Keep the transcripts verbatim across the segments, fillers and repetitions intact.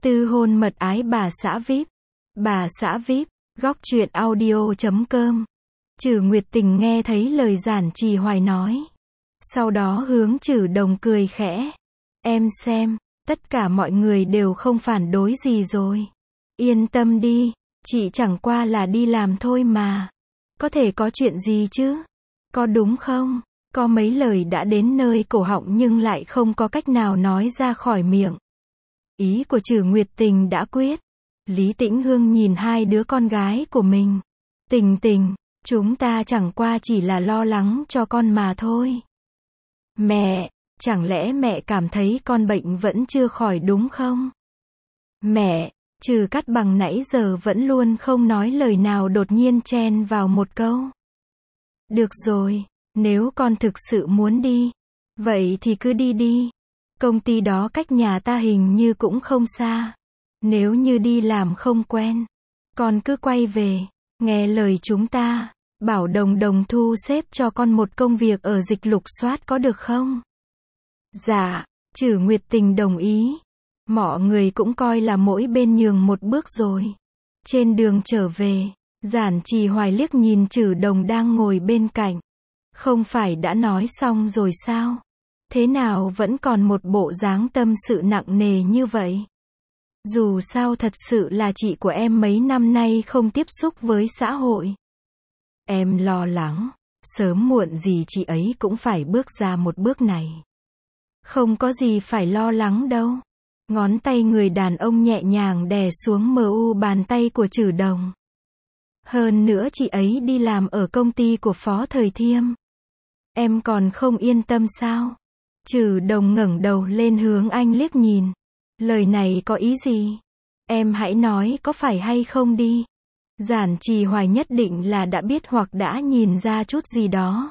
Tư hôn mật ái bà xã vi ai pi. Bà xã vi ai pi, góc truyện audio chấm com. Trử Nguyệt Tình nghe thấy lời Giản Trì Hoài nói. Sau đó hướng Trử Đồng cười khẽ. Em xem, tất cả mọi người đều không phản đối gì rồi. Yên tâm đi, chị chẳng qua là đi làm thôi mà. Có thể có chuyện gì chứ? Có đúng không? Có mấy lời đã đến nơi cổ họng nhưng lại không có cách nào nói ra khỏi miệng. Ý của Trử Nguyệt Tình đã quyết. Lý Tĩnh Hương nhìn hai đứa con gái của mình. Tình Tình, chúng ta chẳng qua chỉ là lo lắng cho con mà thôi. Mẹ, chẳng lẽ mẹ cảm thấy con bệnh vẫn chưa khỏi đúng không? Mẹ, Trừ Cát Bằng nãy giờ vẫn luôn không nói lời nào đột nhiên chen vào một câu. Được rồi, nếu con thực sự muốn đi, vậy thì cứ đi đi. Công ty đó cách nhà ta hình như cũng không xa. Nếu như đi làm không quen, con cứ quay về, nghe lời chúng ta, bảo Đồng Đồng thu xếp cho con một công việc ở Dịch Lục Soát có được không? Dạ, Trử Nguyệt Tình đồng ý. Mọi người cũng coi là mỗi bên nhường một bước rồi. Trên đường trở về, Giản Trì Hoài liếc nhìn Trử Đồng đang ngồi bên cạnh. Không phải đã nói xong rồi sao? Thế nào vẫn còn một bộ dáng tâm sự nặng nề như vậy? Dù sao thật sự là chị của em mấy năm nay không tiếp xúc với xã hội. Em lo lắng, sớm muộn gì chị ấy cũng phải bước ra một bước này. Không có gì phải lo lắng đâu. Ngón tay người đàn ông nhẹ nhàng đè xuống mờ u bàn tay của Trử Đồng. Hơn nữa chị ấy đi làm ở công ty của Phó Thời Thiêm. Em còn không yên tâm sao? Trử Đồng ngẩng đầu lên hướng anh liếc nhìn. Lời này có ý gì? Em hãy nói có phải hay không đi. Giản Trì Hoài nhất định là đã biết hoặc đã nhìn ra chút gì đó.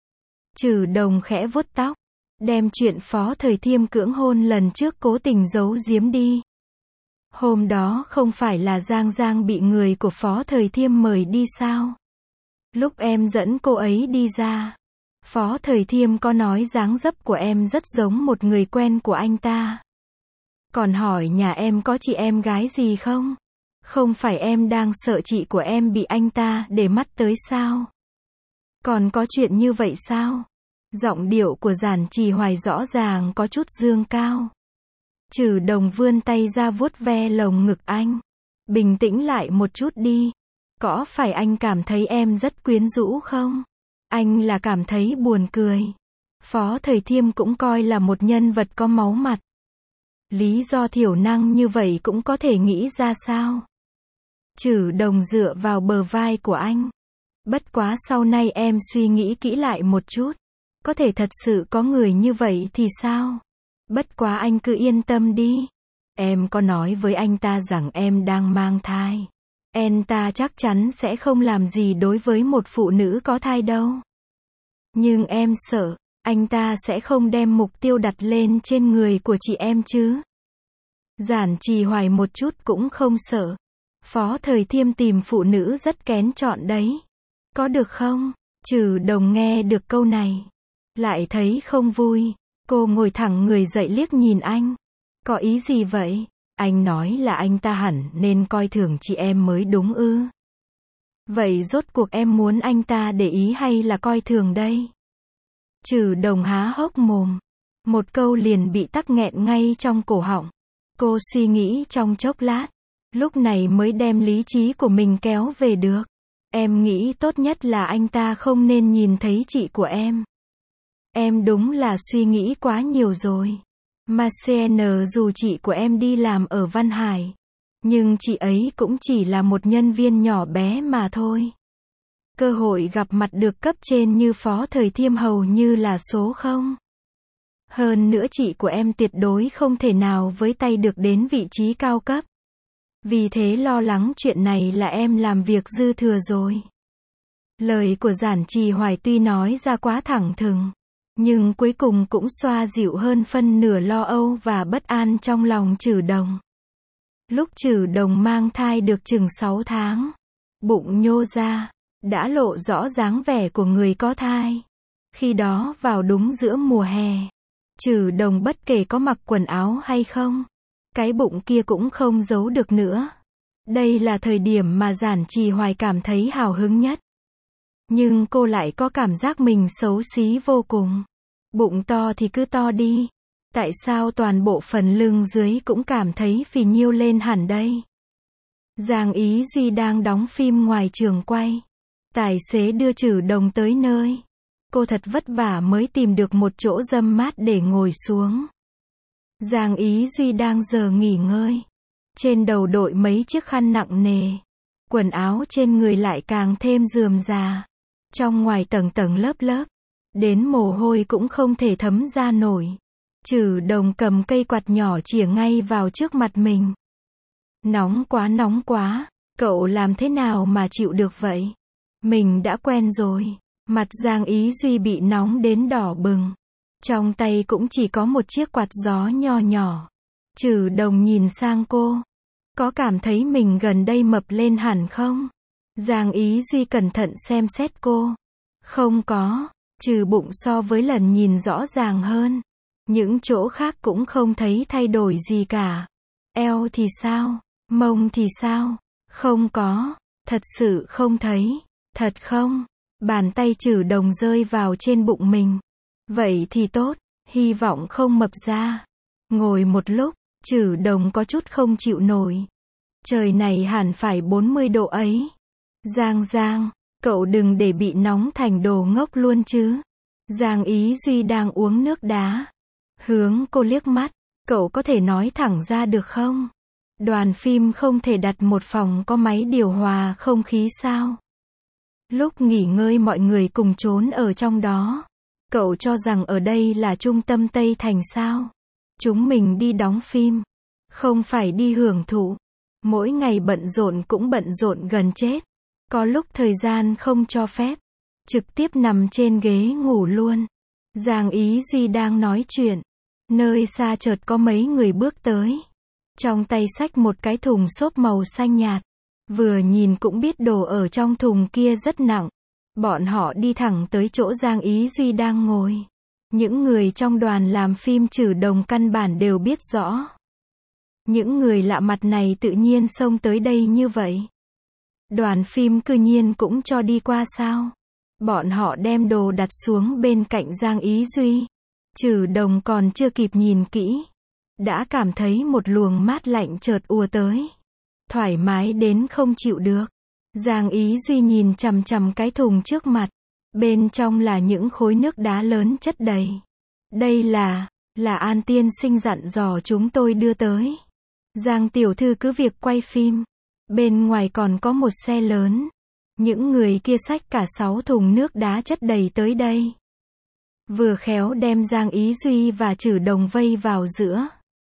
Trử Đồng khẽ vuốt tóc, đem chuyện Phó Thời Thiêm cưỡng hôn lần trước cố tình giấu giếm đi. Hôm đó không phải là Giang Giang bị người của Phó Thời Thiêm mời đi sao? Lúc em dẫn cô ấy đi ra, Phó Thời Thiêm có nói dáng dấp của em rất giống một người quen của anh ta. Còn hỏi nhà em có chị em gái gì không? Không phải em đang sợ chị của em bị anh ta để mắt tới sao? Còn có chuyện như vậy sao? Giọng điệu của Giản Trì Hoài rõ ràng có chút dương cao. Trử Đồng vươn tay ra vuốt ve lồng ngực anh. Bình tĩnh lại một chút đi. Có phải anh cảm thấy em rất quyến rũ không? Anh là cảm thấy buồn cười. Phó Thời Thiêm cũng coi là một nhân vật có máu mặt. Lý do thiểu năng như vậy cũng có thể nghĩ ra sao? Trử Đồng dựa vào bờ vai của anh. Bất quá sau này em suy nghĩ kỹ lại một chút. Có thể thật sự có người như vậy thì sao? Bất quá anh cứ yên tâm đi. Em có nói với anh ta rằng em đang mang thai. Anh ta chắc chắn sẽ không làm gì đối với một phụ nữ có thai đâu. Nhưng em sợ, anh ta sẽ không đem mục tiêu đặt lên trên người của chị em chứ. Giản Trì Hoài một chút cũng không sợ. Phó Thời Thiêm tìm phụ nữ rất kén chọn đấy. Có được không? Trử Đồng nghe được câu này, lại thấy không vui. Cô ngồi thẳng người dậy liếc nhìn anh. Có ý gì vậy? Anh nói là anh ta hẳn nên coi thường chị em mới đúng ư? Vậy rốt cuộc em muốn anh ta để ý hay là coi thường đây? Trử Đồng há hốc mồm. Một câu liền bị tắc nghẹn ngay trong cổ họng. Cô suy nghĩ trong chốc lát, lúc này mới đem lý trí của mình kéo về được. Em nghĩ tốt nhất là anh ta không nên nhìn thấy chị của em. Em đúng là suy nghĩ quá nhiều rồi. Mà xê en dù chị của em đi làm ở Văn Hải, nhưng chị ấy cũng chỉ là một nhân viên nhỏ bé mà thôi. Cơ hội gặp mặt được cấp trên như Phó Thời Thiêm hầu như là số không. Hơn nữa chị của em tuyệt đối không thể nào với tay được đến vị trí cao cấp. Vì thế lo lắng chuyện này là em làm việc dư thừa rồi. Lời của Giản Trì Hoài tuy nói ra quá thẳng thừng, nhưng cuối cùng cũng xoa dịu hơn phân nửa lo âu và bất an trong lòng Trử Đồng. Lúc Trử Đồng mang thai được chừng sáu tháng, bụng nhô ra, đã lộ rõ dáng vẻ của người có thai. Khi đó vào đúng giữa mùa hè, Trử Đồng bất kể có mặc quần áo hay không, Cái bụng kia cũng không giấu được nữa. Đây là thời điểm mà Giản Trì Hoài cảm thấy hào hứng nhất. Nhưng cô lại có cảm giác mình xấu xí vô cùng. Bụng to thì cứ to đi. Tại sao toàn bộ phần lưng dưới cũng cảm thấy phì nhiêu lên hẳn đây? Giang Ý Duy đang đóng phim ngoài trường quay. Tài xế đưa Trử Đồng tới nơi. Cô thật vất vả mới tìm được một chỗ râm mát để ngồi xuống. Giang Ý Duy đang giờ nghỉ ngơi. Trên đầu đội mấy chiếc khăn nặng nề. Quần áo trên người lại càng thêm rườm rà. Trong ngoài tầng tầng lớp lớp. Đến mồ hôi cũng không thể thấm ra nổi. Trử Đồng cầm cây quạt nhỏ chĩa ngay vào trước mặt mình. Nóng quá nóng quá, cậu làm thế nào mà chịu được vậy? Mình đã quen rồi. Mặt Giang Ý Duy bị nóng đến đỏ bừng. Trong tay cũng chỉ có một chiếc quạt gió nho nhỏ. Trử Đồng nhìn sang cô. Có cảm thấy mình gần đây mập lên hẳn không? Giang Ý Duy cẩn thận xem xét cô. Không có, trừ bụng so với lần nhìn rõ ràng hơn. Những chỗ khác cũng không thấy thay đổi gì cả. Eo thì sao? Mông thì sao? Không có, thật sự không thấy. Thật không? Bàn tay Trử Đồng rơi vào trên bụng mình. Vậy thì tốt, hy vọng không mập ra. Ngồi một lúc, Trử Đồng có chút không chịu nổi. Trời này hẳn phải bốn mươi độ ấy. Giang Giang, cậu đừng để bị nóng thành đồ ngốc luôn chứ. Giang Ý Duy đang uống nước đá. Hướng cô liếc mắt, cậu có thể nói thẳng ra được không? Đoàn phim không thể đặt một phòng có máy điều hòa không khí sao? Lúc nghỉ ngơi mọi người cùng trốn ở trong đó. Cậu cho rằng ở đây là trung tâm Tây Thành sao? Chúng mình đi đóng phim, không phải đi hưởng thụ. Mỗi ngày bận rộn cũng bận rộn gần chết. Có lúc thời gian không cho phép, trực tiếp nằm trên ghế ngủ luôn. Giang Ý Duy đang nói chuyện. Nơi xa chợt có mấy người bước tới. Trong tay xách một cái thùng xốp màu xanh nhạt. Vừa nhìn cũng biết đồ ở trong thùng kia rất nặng. Bọn họ đi thẳng tới chỗ Giang Ý Duy đang ngồi. Những người trong đoàn làm phim Trử Đồng căn bản đều biết rõ. Những người lạ mặt này tự nhiên xông tới đây như vậy. Đoàn phim cư nhiên cũng cho đi qua sao? Bọn họ đem đồ đặt xuống bên cạnh Giang Ý Duy. Trử Đồng còn chưa kịp nhìn kỹ. Đã cảm thấy một luồng mát lạnh chợt ùa tới. Thoải mái đến không chịu được. Giang Ý Duy nhìn chằm chằm cái thùng trước mặt. Bên trong là những khối nước đá lớn chất đầy. Đây là, là An tiên sinh dặn dò chúng tôi đưa tới. Giang tiểu thư cứ việc quay phim. Bên ngoài còn có một xe lớn. Những người kia xách cả sáu thùng nước đá chất đầy tới đây. Vừa khéo đem Giang Ý Duy và Trử Đồng vây vào giữa.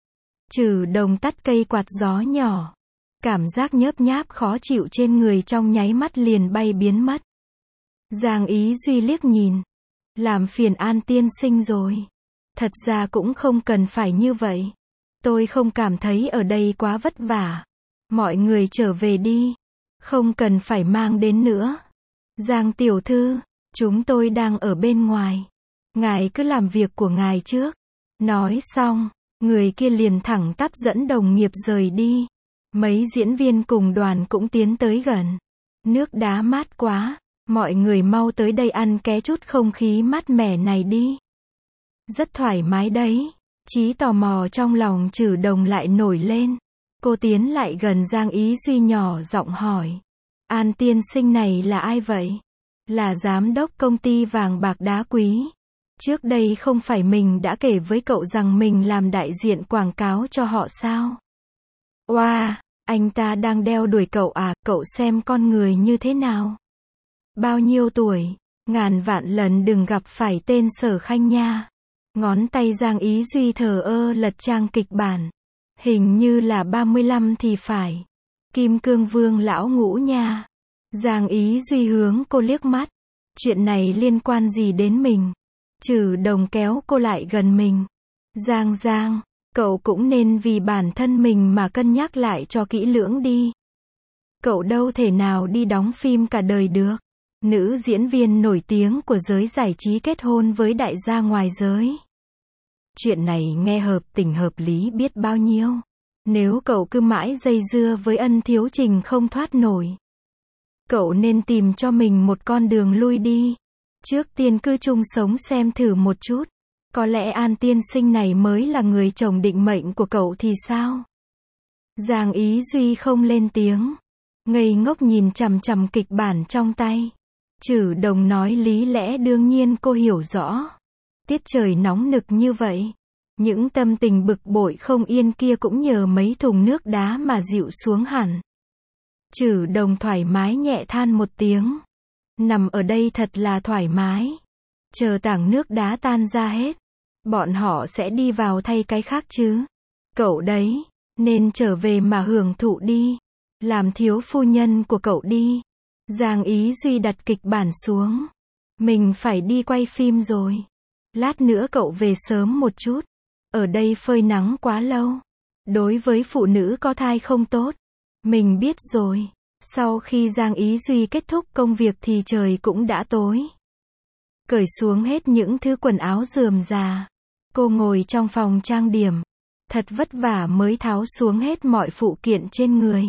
Trử Đồng tắt cây quạt gió nhỏ. Cảm giác nhớp nháp khó chịu trên người trong nháy mắt liền bay biến mất. Giang Ý Duy liếc nhìn. Làm phiền An tiên sinh rồi. Thật ra cũng không cần phải như vậy. Tôi không cảm thấy ở đây quá vất vả. Mọi người trở về đi. Không cần phải mang đến nữa. Giang tiểu thư, chúng tôi đang ở bên ngoài. Ngài cứ làm việc của ngài trước. Nói xong, người kia liền thẳng tắp dẫn đồng nghiệp rời đi. Mấy diễn viên cùng đoàn cũng tiến tới gần. Nước đá mát quá, mọi người mau tới đây ăn ké chút không khí mát mẻ này đi. Rất thoải mái đấy. Chí tò mò trong lòng Trử Đồng lại nổi lên. Cô tiến lại gần Giang Ý Duy nhỏ giọng hỏi. An tiên sinh này là ai vậy? Là giám đốc công ty vàng bạc đá quý. Trước đây không phải mình đã kể với cậu rằng mình làm đại diện quảng cáo cho họ sao? Oa, wow, anh ta đang đeo đuổi cậu à, cậu xem con người như thế nào? Bao nhiêu tuổi? Ngàn vạn lần đừng gặp phải tên Sở Khanh nha. Ngón tay Giang Ý Duy thờ ơ lật trang kịch bản. Hình như là ba mươi lăm thì phải. Kim Cương Vương lão ngũ nha. Giang Ý Duy hướng cô liếc mắt. Chuyện này liên quan gì đến mình? Trử Đồng kéo cô lại gần mình. Giang Giang, cậu cũng nên vì bản thân mình mà cân nhắc lại cho kỹ lưỡng đi. Cậu đâu thể nào đi đóng phim cả đời được. Nữ diễn viên nổi tiếng của giới giải trí kết hôn với đại gia ngoài giới. Chuyện này nghe hợp tình hợp lý biết bao nhiêu. Nếu cậu cứ mãi dây dưa với Ân Thiếu Trình không thoát nổi, cậu nên tìm cho mình một con đường lui đi. Trước tiên cứ chung sống xem thử một chút. Có lẽ An tiên sinh này mới là người chồng định mệnh của cậu thì sao? Giang Ý Duy không lên tiếng, ngây ngốc nhìn chằm chằm kịch bản trong tay. Trử Đồng nói lý lẽ đương nhiên cô hiểu rõ. Tiết trời nóng nực như vậy, những tâm tình bực bội không yên kia cũng nhờ mấy thùng nước đá mà dịu xuống hẳn. Trử Đồng thoải mái nhẹ than một tiếng. Nằm ở đây thật là thoải mái. Chờ tảng nước đá tan ra hết, bọn họ sẽ đi vào thay cái khác chứ. Cậu đấy, nên trở về mà hưởng thụ đi. Làm thiếu phu nhân của cậu đi. Giang Ý Duy đặt kịch bản xuống. Mình phải đi quay phim rồi. Lát nữa cậu về sớm một chút. Ở đây phơi nắng quá lâu. Đối với phụ nữ có thai không tốt. Mình biết rồi. Sau khi Giang Ý Duy kết thúc công việc thì trời cũng đã tối. Cởi xuống hết những thứ quần áo rườm rà. Cô ngồi trong phòng trang điểm. Thật vất vả mới tháo xuống hết mọi phụ kiện trên người.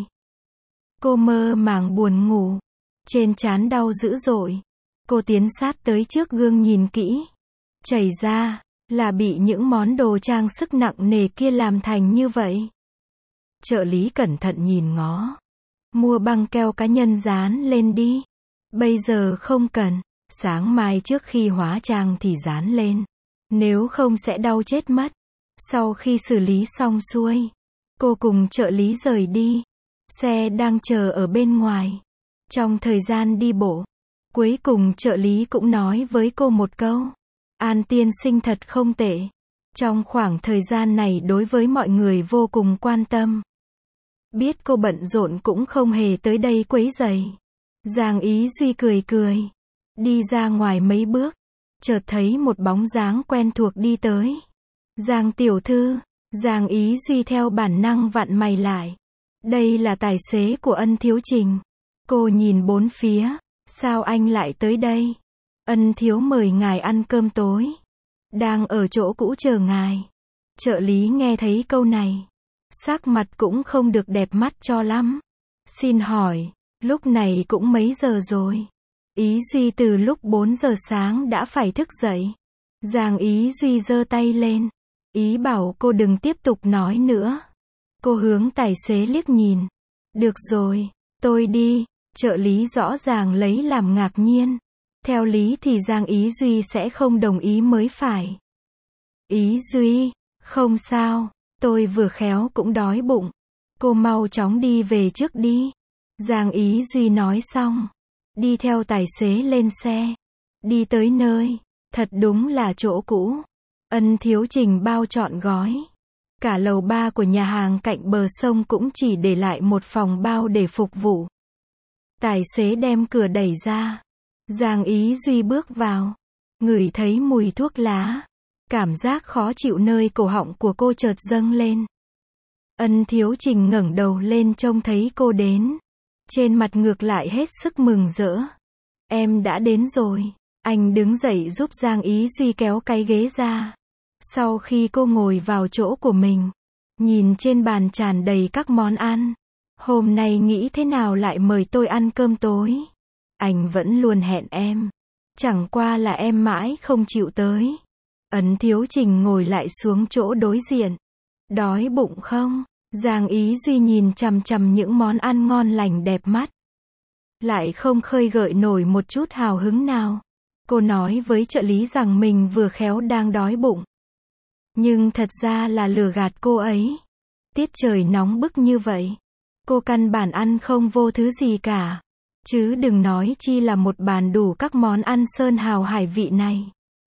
Cô mơ màng buồn ngủ. Trên trán đau dữ dội. Cô tiến sát tới trước gương nhìn kỹ. Chảy ra, là bị những món đồ trang sức nặng nề kia làm thành như vậy. Trợ lý cẩn thận nhìn ngó. Mua băng keo cá nhân dán lên đi. Bây giờ không cần. Sáng mai trước khi hóa trang thì dán lên. Nếu không sẽ đau chết mất. Sau khi xử lý xong xuôi, cô cùng trợ lý rời đi. Xe đang chờ ở bên ngoài. Trong thời gian đi bộ, cuối cùng trợ lý cũng nói với cô một câu. An tiên sinh thật không tệ. Trong khoảng thời gian này đối với mọi người vô cùng quan tâm. Biết cô bận rộn cũng không hề tới đây quấy rầy. Giang Ý Duy cười cười. Đi ra ngoài mấy bước. Chợt thấy một bóng dáng quen thuộc đi tới. Giang tiểu thư. Giang Ý Duy theo bản năng vặn mày lại. Đây là tài xế của Ân Thiếu Trình. Cô nhìn bốn phía. Sao anh lại tới đây? Ân thiếu mời ngài ăn cơm tối. Đang ở chỗ cũ chờ ngài. Trợ lý nghe thấy câu này. Sắc mặt cũng không được đẹp mắt cho lắm. Xin hỏi, lúc này cũng mấy giờ rồi? Ý Duy từ lúc bốn giờ sáng đã phải thức dậy. Giang Ý Duy giơ tay lên. Ý bảo cô đừng tiếp tục nói nữa. Cô hướng tài xế liếc nhìn. Được rồi, tôi đi. Trợ lý rõ ràng lấy làm ngạc nhiên. Theo lý thì Giang Ý Duy sẽ không đồng ý mới phải. Ý Duy, không sao, tôi vừa khéo cũng đói bụng. Cô mau chóng đi về trước đi. Giang Ý Duy nói xong. Đi theo tài xế lên xe. Đi tới nơi. Thật đúng là chỗ cũ. Ân Thiếu Trình bao trọn gói. Cả lầu ba của nhà hàng cạnh bờ sông cũng chỉ để lại một phòng bao để phục vụ. Tài xế đem cửa đẩy ra. Giang Ý Duy bước vào. Ngửi thấy mùi thuốc lá. Cảm giác khó chịu nơi cổ họng của cô chợt dâng lên. Ân Thiếu Trình ngẩng đầu lên trông thấy cô đến. Trên mặt ngược lại hết sức mừng rỡ. Em đã đến rồi. Anh đứng dậy giúp Giang Ý Duy kéo cái ghế ra. Sau khi cô ngồi vào chỗ của mình, nhìn trên bàn tràn đầy các món ăn. Hôm nay nghĩ thế nào lại mời tôi ăn cơm tối? Anh vẫn luôn hẹn em. Chẳng qua là em mãi không chịu tới. Ân Thiếu Trình ngồi lại xuống chỗ đối diện. Đói bụng không? Giang Ý Duy nhìn chằm chằm những món ăn ngon lành đẹp mắt. Lại không khơi gợi nổi một chút hào hứng nào. Cô nói với trợ lý rằng mình vừa khéo đang đói bụng. Nhưng thật ra là lừa gạt cô ấy. Tiết trời nóng bức như vậy. Cô căn bản ăn không vô thứ gì cả. Chứ đừng nói chi là một bàn đủ các món ăn sơn hào hải vị này.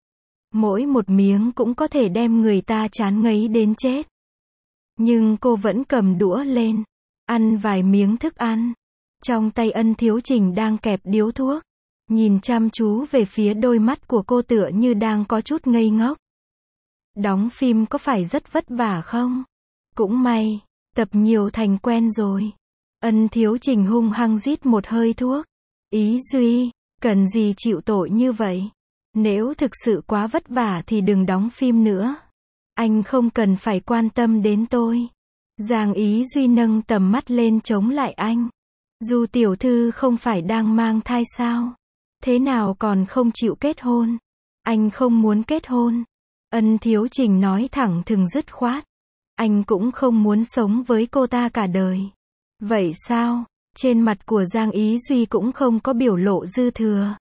Mỗi một miếng cũng có thể đem người ta chán ngấy đến chết. Nhưng cô vẫn cầm đũa lên. Ăn vài miếng thức ăn. Trong tay Ân Thiếu Trình đang kẹp điếu thuốc. Nhìn chăm chú về phía đôi mắt của cô tựa như đang có chút ngây ngốc. Đóng phim có phải rất vất vả không? Cũng may, tập nhiều thành quen rồi. Ân Thiếu Trình hung hăng rít một hơi thuốc. Ý Duy, cần gì chịu tội như vậy? Nếu thực sự quá vất vả thì đừng đóng phim nữa. Anh không cần phải quan tâm đến tôi. Giang Ý Duy nâng tầm mắt lên chống lại anh. Du tiểu thư không phải đang mang thai sao? Thế nào còn không chịu kết hôn? Anh không muốn kết hôn. Ân Thiếu Trình nói thẳng thừng dứt khoát. Anh cũng không muốn sống với cô ta cả đời. Vậy sao? Trên mặt của Giang Ý Duy cũng không có biểu lộ dư thừa.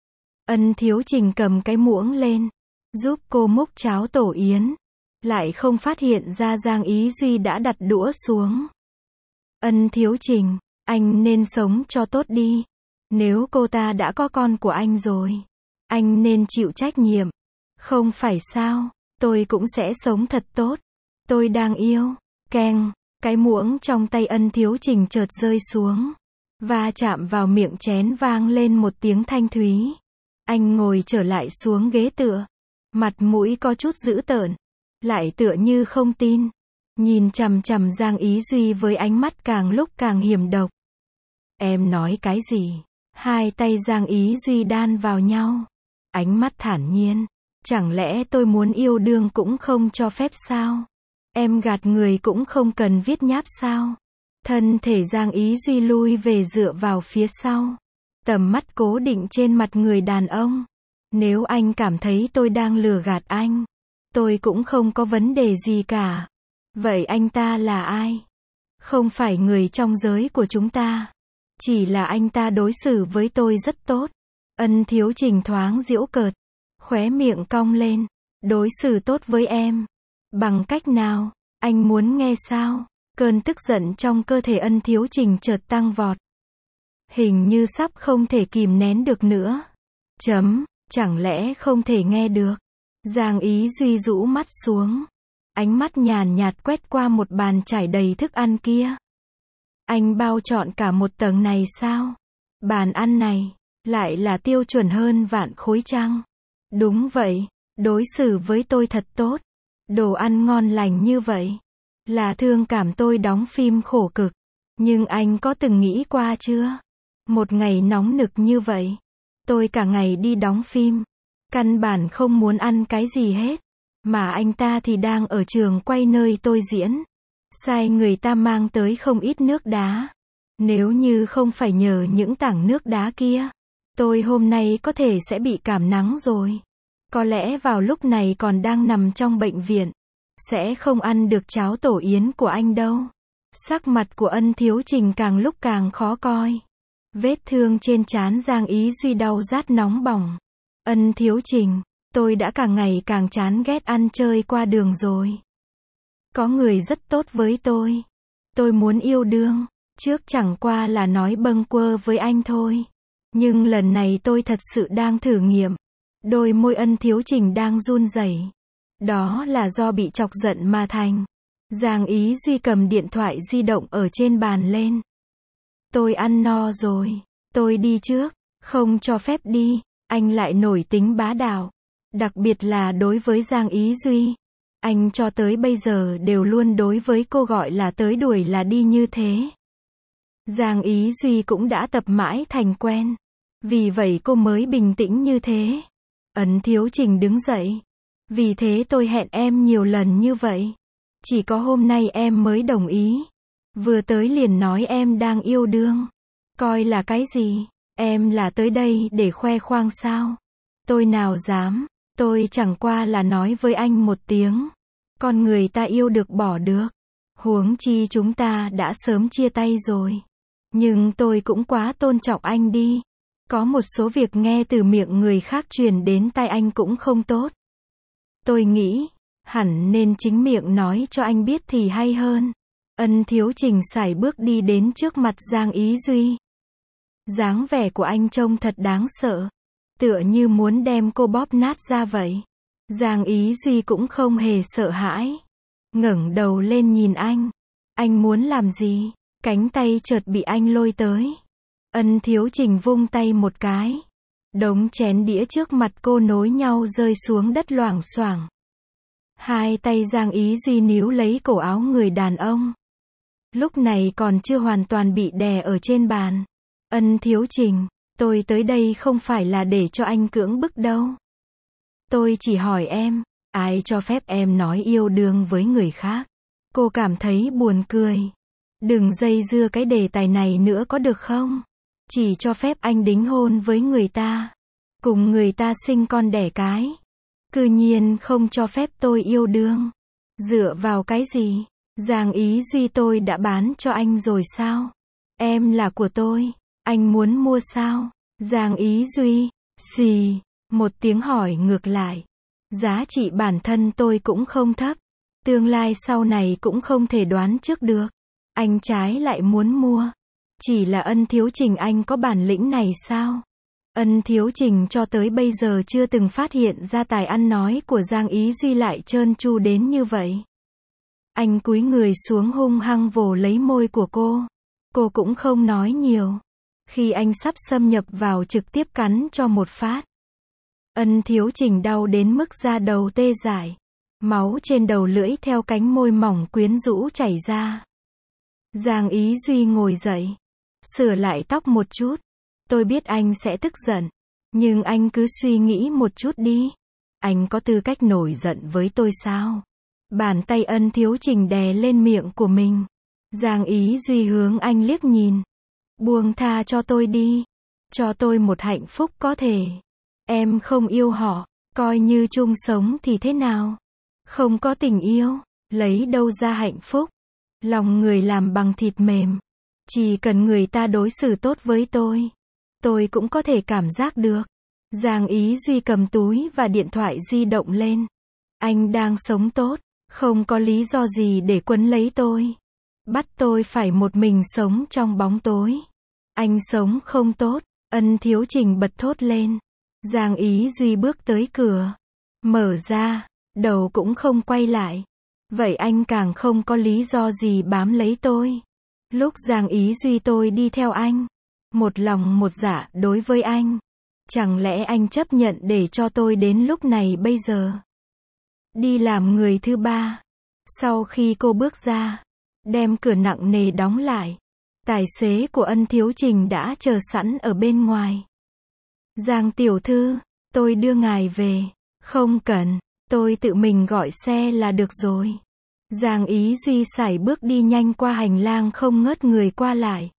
Ân Thiếu Trình cầm cái muỗng lên, giúp cô múc cháo tổ yến. Lại không phát hiện ra Giang Ý Duy đã đặt đũa xuống. Ân Thiếu Trình, anh nên sống cho tốt đi. Nếu cô ta đã có con của anh rồi, anh nên chịu trách nhiệm. Không phải sao, tôi cũng sẽ sống thật tốt. Tôi đang yêu. Keng, cái muỗng trong tay Ân Thiếu Trình chợt rơi xuống. Va chạm vào miệng chén vang lên một tiếng thanh thúy. Anh ngồi trở lại xuống ghế tựa. Mặt mũi có chút dữ tợn. Lại tựa như không tin. Nhìn chằm chằm Giang Ý Duy với ánh mắt càng lúc càng hiểm độc. Em nói cái gì? Hai tay Giang Ý Duy đan vào nhau. Ánh mắt thản nhiên. Chẳng lẽ tôi muốn yêu đương cũng không cho phép sao? Em gạt người cũng không cần viết nháp sao? Thân thể Giang Ý Duy lui về dựa vào phía sau. Tầm mắt cố định trên mặt người đàn ông. Nếu anh cảm thấy tôi đang lừa gạt anh, tôi cũng không có vấn đề gì cả. Vậy anh ta là ai? Không phải người trong giới của chúng ta. Chỉ là anh ta đối xử với tôi rất tốt. Ân Thiếu Trình thoáng giễu cợt. Khóe miệng cong lên. Đối xử tốt với em. Bằng cách nào? Anh muốn nghe sao? Cơn tức giận trong cơ thể Ân Thiếu Trình chợt tăng vọt. Hình như sắp không thể kìm nén được nữa. Chấm, chẳng lẽ không thể nghe được? Giang Ý Duy rũ mắt xuống. Ánh mắt nhàn nhạt quét qua một bàn trải đầy thức ăn kia. Anh bao trọn cả một tầng này sao? Bàn ăn này, lại là tiêu chuẩn hơn vạn khối chăng? Đúng vậy, đối xử với tôi thật tốt. Đồ ăn ngon lành như vậy. Là thương cảm tôi đóng phim khổ cực. Nhưng anh có từng nghĩ qua chưa? Một ngày nóng nực như vậy. Tôi cả ngày đi đóng phim. Căn bản không muốn ăn cái gì hết. Mà anh ta thì đang ở trường quay nơi tôi diễn. Sai người ta mang tới không ít nước đá. Nếu như không phải nhờ những tảng nước đá kia, tôi hôm nay có thể sẽ bị cảm nắng rồi. Có lẽ vào lúc này còn đang nằm trong bệnh viện. Sẽ không ăn được cháo tổ yến của anh đâu. Sắc mặt của Ân Thiếu Trình càng lúc càng khó coi. Vết thương trên trán Giang Ý Duy đau rát nóng bỏng. Ân Thiếu Trình, tôi đã càng ngày càng chán ghét ăn chơi qua đường rồi. Có người rất tốt với tôi. Tôi muốn yêu đương. Trước chẳng qua là nói bâng quơ với anh thôi. Nhưng lần này tôi thật sự đang thử nghiệm. Đôi môi Ân Thiếu Trình đang run rẩy. Đó là do bị chọc giận mà thành. Giang Ý Duy cầm điện thoại di động ở trên bàn lên. Tôi ăn no rồi. Tôi đi trước. Không cho phép đi. Anh lại nổi tính bá đạo. Đặc biệt là đối với Giang Ý Duy. Anh cho tới bây giờ đều luôn đối với cô gọi là tới đuổi là đi như thế. Giang Ý Duy cũng đã tập mãi thành quen. Vì vậy cô mới bình tĩnh như thế. Ân Thiếu Trình đứng dậy. Vì thế tôi hẹn em nhiều lần như vậy. Chỉ có hôm nay em mới đồng ý. Vừa tới liền nói em đang yêu đương. Coi là cái gì? Em là tới đây để khoe khoang sao? Tôi nào dám. Tôi chẳng qua là nói với anh một tiếng. Con người ta yêu được bỏ được. Huống chi chúng ta đã sớm chia tay rồi. Nhưng tôi cũng quá tôn trọng anh đi. Có một số việc nghe từ miệng người khác truyền đến tai anh cũng không tốt. Tôi nghĩ, hẳn nên chính miệng nói cho anh biết thì hay hơn. Ân Thiếu Trình sải bước đi đến trước mặt Giang Ý Duy. Dáng vẻ của anh trông thật đáng sợ. Tựa như muốn đem cô bóp nát ra vậy. Giang Ý Duy cũng không hề sợ hãi. Ngẩng đầu lên nhìn anh. Anh muốn làm gì? Cánh tay chợt bị anh lôi tới. Ân Thiếu Trình vung tay một cái. Đống chén đĩa trước mặt cô nối nhau rơi xuống đất loảng xoảng. Hai tay Giang Ý Duy níu lấy cổ áo người đàn ông. Lúc này còn chưa hoàn toàn bị đè ở trên bàn. Ân Thiếu Trình, tôi tới đây không phải là để cho anh cưỡng bức đâu. Tôi chỉ hỏi em, ai cho phép em nói yêu đương với người khác? Cô cảm thấy buồn cười. Đừng dây dưa cái đề tài này nữa có được không? Chỉ cho phép anh đính hôn với người ta. Cùng người ta sinh con đẻ cái. Cư nhiên không cho phép tôi yêu đương. Dựa vào cái gì? Giang Ý Duy tôi đã bán cho anh rồi sao? Em là của tôi. Anh muốn mua sao? Giang Ý Duy. Xì. Một tiếng hỏi ngược lại. Giá trị bản thân tôi cũng không thấp. Tương lai sau này cũng không thể đoán trước được. Anh trái lại muốn mua. Chỉ là Ân Thiếu Trình anh có bản lĩnh này sao? Ân Thiếu Trình cho tới bây giờ chưa từng phát hiện ra tài ăn nói của Giang Ý Duy lại trơn tru đến như vậy. Anh cúi người xuống hung hăng vồ lấy môi của cô. Cô cũng không nói nhiều. Khi anh sắp xâm nhập vào trực tiếp cắn cho một phát. Ân Thiếu Trình đau đến mức da đầu tê dại. Máu trên đầu lưỡi theo cánh môi mỏng quyến rũ chảy ra. Giang Ý Duy ngồi dậy. Sửa lại tóc một chút. Tôi biết anh sẽ tức giận. Nhưng anh cứ suy nghĩ một chút đi. Anh có tư cách nổi giận với tôi sao? Bàn tay Ân Thiếu Trình đè lên miệng của mình. Giang Ý Duy hướng anh liếc nhìn. Buông tha cho tôi đi. Cho tôi một hạnh phúc có thể. Em không yêu họ. Coi như chung sống thì thế nào? Không có tình yêu. Lấy đâu ra hạnh phúc? Lòng người làm bằng thịt mềm. Chỉ cần người ta đối xử tốt với tôi. Tôi cũng có thể cảm giác được. Giang Ý Duy cầm túi và điện thoại di động lên. Anh đang sống tốt. Không có lý do gì để quấn lấy tôi. Bắt tôi phải một mình sống trong bóng tối. Anh sống không tốt. Ân Thiếu Trình bật thốt lên. Giang Ý Duy bước tới cửa. Mở ra. Đầu cũng không quay lại. Vậy anh càng không có lý do gì bám lấy tôi. Lúc Giang Ý Duy tôi đi theo anh. Một lòng một dạ đối với anh. Chẳng lẽ anh chấp nhận để cho tôi đến lúc này bây giờ? Đi làm người thứ ba. Sau khi cô bước ra. Đem cửa nặng nề đóng lại. Tài xế của Ân Thiếu Trình đã chờ sẵn ở bên ngoài. Giang tiểu thư, tôi đưa ngài về. Không cần, tôi tự mình gọi xe là được rồi. Giang Ý Duy sải bước đi nhanh qua hành lang không ngớt người qua lại.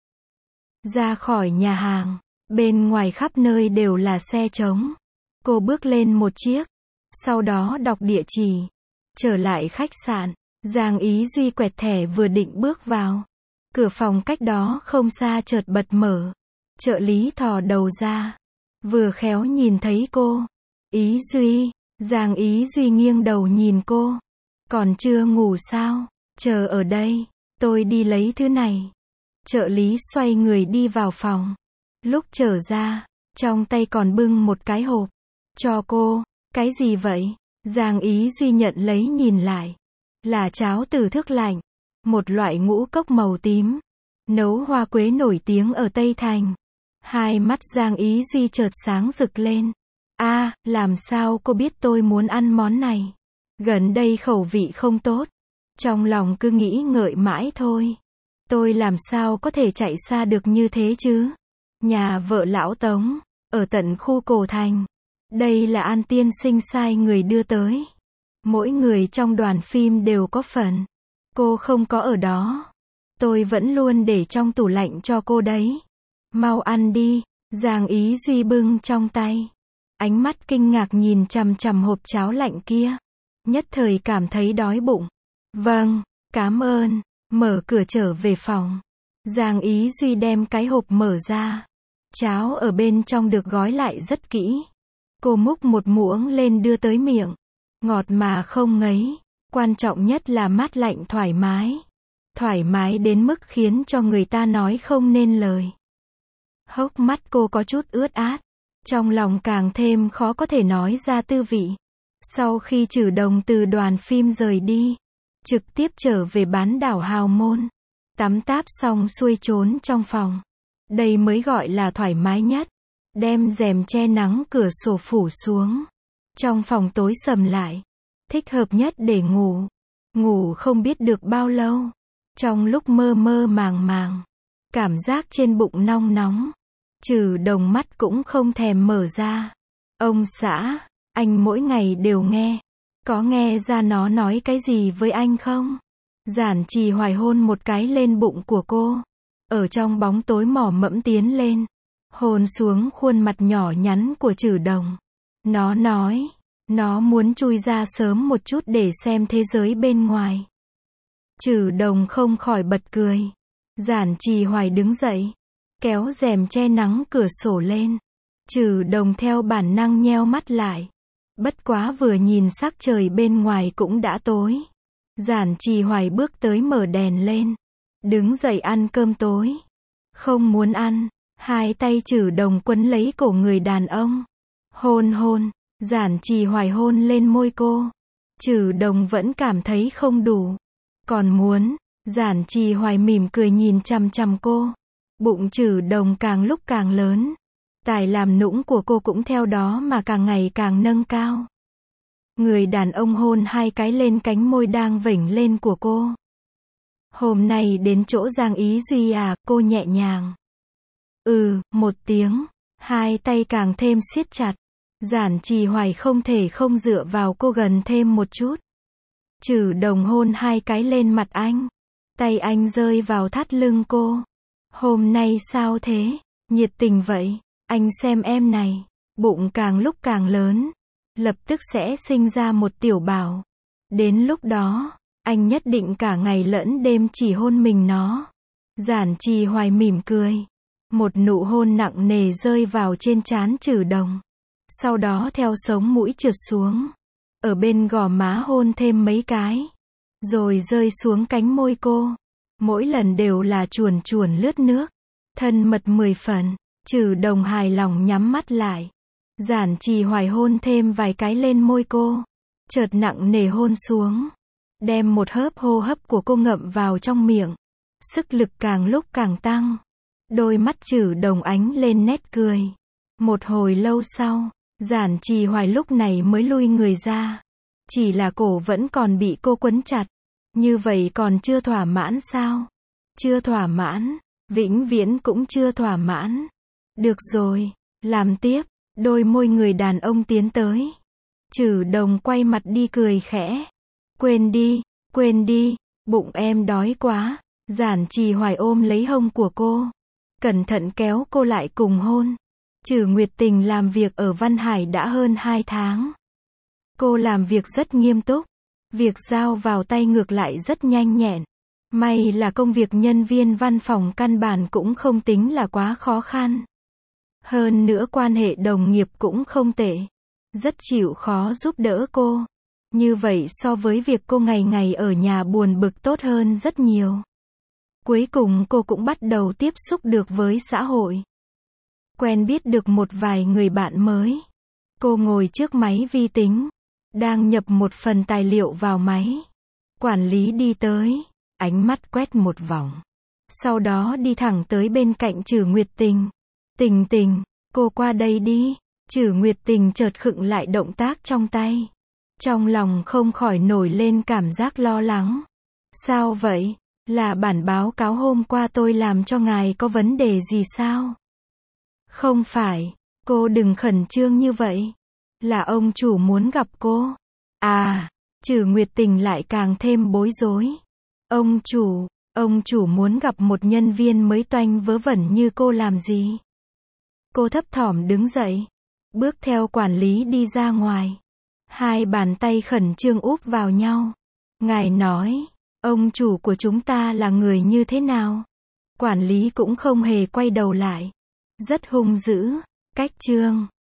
Ra khỏi nhà hàng, bên ngoài khắp nơi đều là xe trống. Cô bước lên một chiếc, sau đó đọc địa chỉ. Trở lại khách sạn, Giang Ý Duy quẹt thẻ vừa định bước vào. Cửa phòng cách đó không xa chợt bật mở. Trợ lý thò đầu ra. Vừa khéo nhìn thấy cô. Ý Duy, Giang Ý Duy nghiêng đầu nhìn cô. Còn chưa ngủ sao? Chờ ở đây, tôi đi lấy thứ này. Trợ lý xoay người đi vào phòng. Lúc trở ra, trong tay còn bưng một cái hộp. Cho cô, cái gì vậy? Giang Ý Duy nhận lấy nhìn lại. Là cháo từ thức lạnh. Một loại ngũ cốc màu tím. Nấu hoa quế nổi tiếng ở Tây Thành. Hai mắt Giang Ý Duy chợt sáng rực lên. A, à, làm sao cô biết tôi muốn ăn món này? Gần đây khẩu vị không tốt. Trong lòng cứ nghĩ ngợi mãi thôi. Tôi làm sao có thể chạy xa được như thế chứ? Nhà vợ lão Tống, ở tận khu cổ thành. Đây là An tiên sinh sai người đưa tới. Mỗi người trong đoàn phim đều có phần. Cô không có ở đó. Tôi vẫn luôn để trong tủ lạnh cho cô đấy. Mau ăn đi. Giang Ý Duy bưng trong tay. Ánh mắt kinh ngạc nhìn chằm chằm hộp cháo lạnh kia. Nhất thời cảm thấy đói bụng. Vâng, cảm ơn. Mở cửa trở về phòng. Giang Ý Duy đem cái hộp mở ra. Cháo ở bên trong được gói lại rất kỹ. Cô múc một muỗng lên đưa tới miệng. Ngọt mà không ngấy. Quan trọng nhất là mát lạnh thoải mái. Thoải mái đến mức khiến cho người ta nói không nên lời. Hốc mắt cô có chút ướt át. Trong lòng càng thêm khó có thể nói ra tư vị. Sau khi Trử Đồng từ đoàn phim rời đi, trực tiếp trở về bán đảo Hào Môn. Tắm táp xong xuôi trốn trong phòng. Đây mới gọi là thoải mái nhất. Đem rèm che nắng cửa sổ phủ xuống. Trong phòng tối sầm lại. Thích hợp nhất để ngủ. Ngủ không biết được bao lâu. Trong lúc mơ mơ màng màng. Cảm giác trên bụng nong nóng. Trừ Đồng mắt cũng không thèm mở ra. Ông xã, anh mỗi ngày đều nghe. Có nghe ra nó nói cái gì với anh không? Giản Trì Hoài hôn một cái lên bụng của cô. Ở trong bóng tối mò mẫm tiến lên. Hôn xuống khuôn mặt nhỏ nhắn của Trử Đồng. Nó nói, nó muốn chui ra sớm một chút để xem thế giới bên ngoài. Trử Đồng không khỏi bật cười. Giản Trì Hoài đứng dậy, kéo rèm che nắng cửa sổ lên. Trử Đồng theo bản năng nheo mắt lại. Bất quá vừa nhìn sắc trời bên ngoài cũng đã tối. Giản Trì Hoài bước tới mở đèn lên. Đứng dậy ăn cơm tối. Không muốn ăn. Hai tay Trử Đồng quấn lấy cổ người đàn ông. Hôn hôn. Giản Trì Hoài hôn lên môi cô. Trử Đồng vẫn cảm thấy không đủ. Còn muốn. Giản Trì Hoài mỉm cười nhìn chằm chằm cô. Bụng Trử Đồng càng lúc càng lớn. Tài làm nũng của cô cũng theo đó mà càng ngày càng nâng cao. Người đàn ông hôn hai cái lên cánh môi đang vểnh lên của cô. Hôm nay đến chỗ Giang Ý Duy à, cô nhẹ nhàng. Ừ, một tiếng. Hai tay càng thêm siết chặt. Giản Trì Hoài không thể không dựa vào cô gần thêm một chút. Trử Đồng hôn hai cái lên mặt anh. Tay anh rơi vào thắt lưng cô. Hôm nay sao thế? Nhiệt tình vậy. Anh xem em này. Bụng càng lúc càng lớn. Lập tức sẽ sinh ra một tiểu bảo. Đến lúc đó, anh nhất định cả ngày lẫn đêm chỉ hôn mình nó. Giản Trì Hoài mỉm cười. Một nụ hôn nặng nề rơi vào trên trán Trử Đồng. Sau đó theo sống mũi trượt xuống. Ở bên gò má hôn thêm mấy cái. Rồi rơi xuống cánh môi cô. Mỗi lần đều là chuồn chuồn lướt nước. Thân mật mười phần. Trử Đồng hài lòng nhắm mắt lại. Giản Trì Hoài hôn thêm vài cái lên môi cô. Chợt nặng nề hôn xuống. Đem một hớp hô hấp của cô ngậm vào trong miệng. Sức lực càng lúc càng tăng. Đôi mắt Trử Đồng ánh lên nét cười. Một hồi lâu sau, Giản Trì Hoài lúc này mới lui người ra. Chỉ là cổ vẫn còn bị cô quấn chặt. Như vậy còn chưa thỏa mãn sao? Chưa thỏa mãn. Vĩnh viễn cũng chưa thỏa mãn. Được rồi, làm tiếp. Đôi môi người đàn ông tiến tới. Trử Đồng quay mặt đi cười khẽ. Quên đi, quên đi, bụng em đói quá. Giản Trì Hoài ôm lấy hông của cô. Cẩn thận kéo cô lại cùng hôn. Trử Nguyệt Tình làm việc ở Văn Hải đã hơn hai tháng. Cô làm việc rất nghiêm túc. Việc giao vào tay ngược lại rất nhanh nhẹn. May là công việc nhân viên văn phòng căn bản cũng không tính là quá khó khăn. Hơn nữa quan hệ đồng nghiệp cũng không tệ. Rất chịu khó giúp đỡ cô. Như vậy so với việc cô ngày ngày ở nhà buồn bực tốt hơn rất nhiều. Cuối cùng cô cũng bắt đầu tiếp xúc được với xã hội. Quen biết được một vài người bạn mới. Cô ngồi trước máy vi tính. Đang nhập một phần tài liệu vào máy. Quản lý đi tới. Ánh mắt quét một vòng. Sau đó đi thẳng tới bên cạnh Trử Nguyệt Tình. Tình Tình, cô qua đây đi. Trử Nguyệt Tình chợt khựng lại động tác trong tay. Trong lòng không khỏi nổi lên cảm giác lo lắng. Sao vậy? Là bản báo cáo hôm qua tôi làm cho ngài có vấn đề gì sao? Không phải, cô đừng khẩn trương như vậy. Là ông chủ muốn gặp cô. À, Trử Nguyệt Tình lại càng thêm bối rối. Ông chủ, ông chủ muốn gặp một nhân viên mới toanh vớ vẩn như cô làm gì? Cô thấp thỏm đứng dậy. Bước theo quản lý đi ra ngoài. Hai bàn tay khẩn trương úp vào nhau. Ngài nói, ông chủ của chúng ta là người như thế nào? Quản lý cũng không hề quay đầu lại. Rất hung dữ. Cách chương